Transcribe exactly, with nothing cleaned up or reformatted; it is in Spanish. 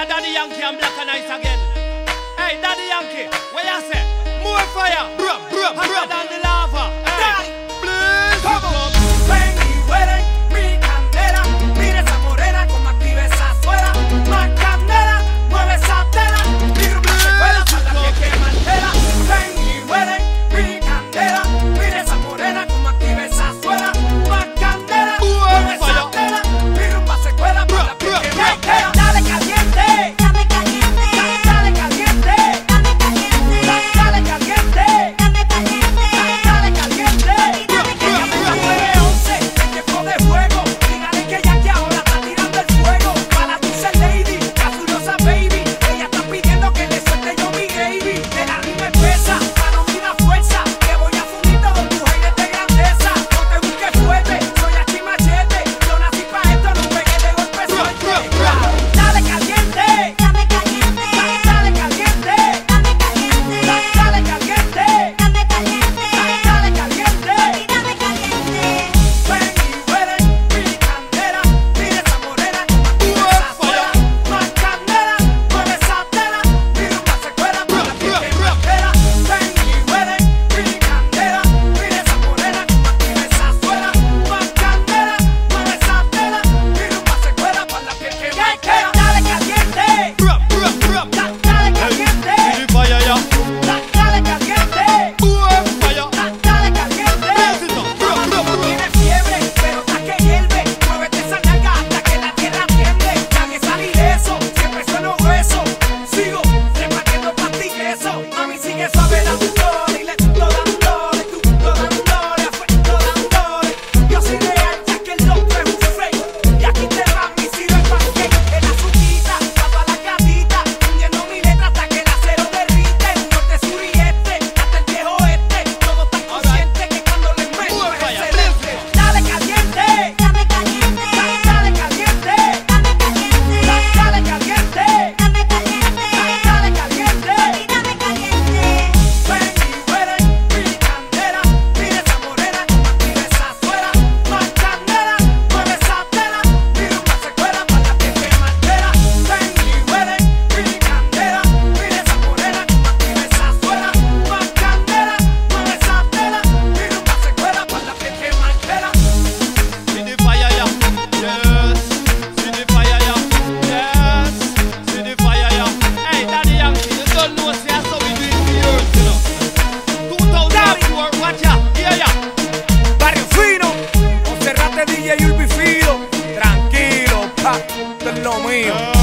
a Daddy Yankee and Black and Ice again. Hey, Daddy Yankee, what you say? More fire, bro, bro, bro. Hotter than the lava. Hey, please, come on. Ven y huele mi candela. Mira esa morena como activa esa suela. Más candela, mueve esa tela. Mi rumba se cuela para la que quema tela. Ven y huele mi candela. Mira esa morena como activa esa suela. Más candela, mueve esa tela. Mi rumba se cuela para la que quema tela. Dale caliente. Dame caliente. Dale caliente. Dame caliente. Dale caliente. Dame caliente. Dale caliente. D J Ulbi Fido, tranquilo, pa, esto es lo mío.